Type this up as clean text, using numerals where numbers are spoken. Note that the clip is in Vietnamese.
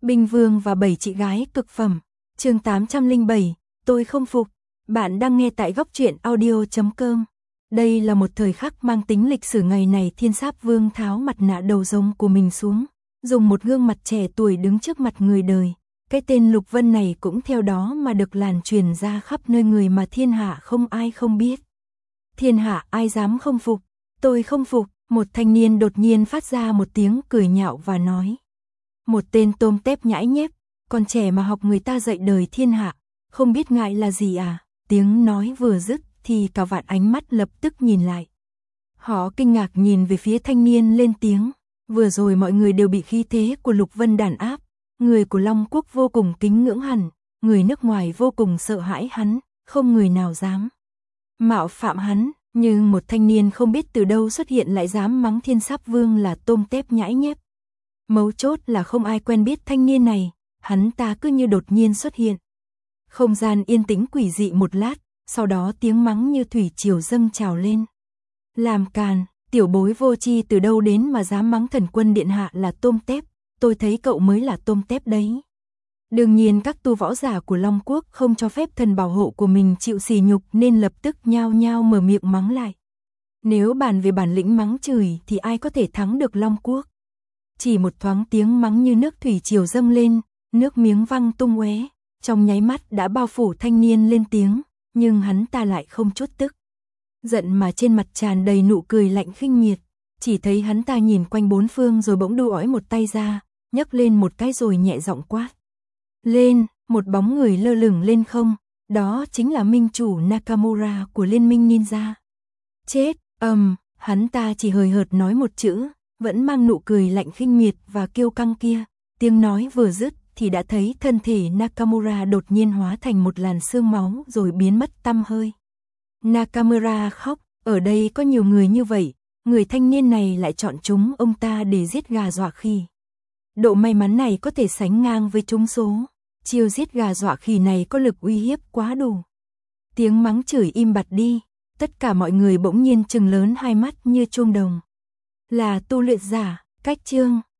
Binh Vương và 7 chị gái cực phẩm. Chương 807, tôi không phục. Bạn đang nghe tại góc truyện audio.com. Đây là một thời khắc mang tính lịch sử. Ngày này Thiên Sáp Vương tháo mặt nạ đầu rồng của mình xuống, dùng một gương mặt trẻ tuổi đứng trước mặt người đời. Cái tên Lục Vân này cũng theo đó mà được lan truyền ra khắp nơi, người mà thiên hạ không ai không biết. Thiên hạ ai dám không phục, tôi không phục. Một thanh niên đột nhiên phát ra một tiếng cười nhạo và nói. Một tên tôm tép nhãi nhép, còn trẻ mà học người ta dạy đời thiên hạ, không biết ngại là gì à? Tiếng nói vừa dứt thì cả vạn ánh mắt lập tức nhìn lại. Họ kinh ngạc nhìn về phía thanh niên lên tiếng. Vừa rồi mọi người đều bị khí thế của Lục Vân đàn áp, người của Long Quốc vô cùng kính ngưỡng hắn, người nước ngoài vô cùng sợ hãi hắn, không người nào dám mạo phạm hắn. Nhưng một thanh niên không biết từ đâu xuất hiện lại dám mắng Thiên Sáp Vương là tôm tép nhãi nhép. Mấu chốt là không ai quen biết thanh niên này, hắn ta cứ như đột nhiên xuất hiện. Không gian yên tĩnh quỷ dị một lát, sau đó tiếng mắng như thủy triều dâng trào lên. Làm càn, tiểu bối vô tri từ đâu đến mà dám mắng thần quân điện hạ là tôm tép, tôi thấy cậu mới là tôm tép đấy. Đương nhiên các tu võ giả của Long Quốc không cho phép thần bảo hộ của mình chịu sỉ nhục nên lập tức nhao nhao mở miệng mắng lại. Nếu bàn về bản lĩnh mắng chửi thì ai có thể thắng được Long Quốc. Chỉ một thoáng tiếng mắng như nước thủy triều dâng lên, nước miếng văng tung óe, trong nháy mắt đã bao phủ thanh niên lên tiếng, nhưng hắn ta lại không chút tức giận mà trên mặt tràn đầy nụ cười lạnh khinh miệt. Chỉ thấy hắn ta nhìn quanh bốn phương rồi bỗng đu ói một tay ra, nhấc lên một cái rồi nhẹ giọng quát. Lên, một bóng người lơ lửng lên không, đó chính là minh chủ Nakamura của Liên minh Ninja. Chết, hắn ta chỉ hời hợt nói một chữ, vẫn mang nụ cười lạnh khinh miệt và kiêu căng kia. Tiếng nói vừa dứt thì đã thấy thân thể Nakamura đột nhiên hóa thành một làn sương máu rồi biến mất tăm hơi. Nakamura khóc, ở đây có nhiều người như vậy, người thanh niên này lại chọn chúng ông ta để giết gà dọa khỉ. Độ may mắn này có thể sánh ngang với trúng số. Chiêu giết gà dọa khỉ này có lực uy hiếp quá đủ. Tiếng mắng chửi im bặt đi, tất cả mọi người bỗng nhiên trừng lớn hai mắt như chuông đồng. Là tu luyện giả, cách chương.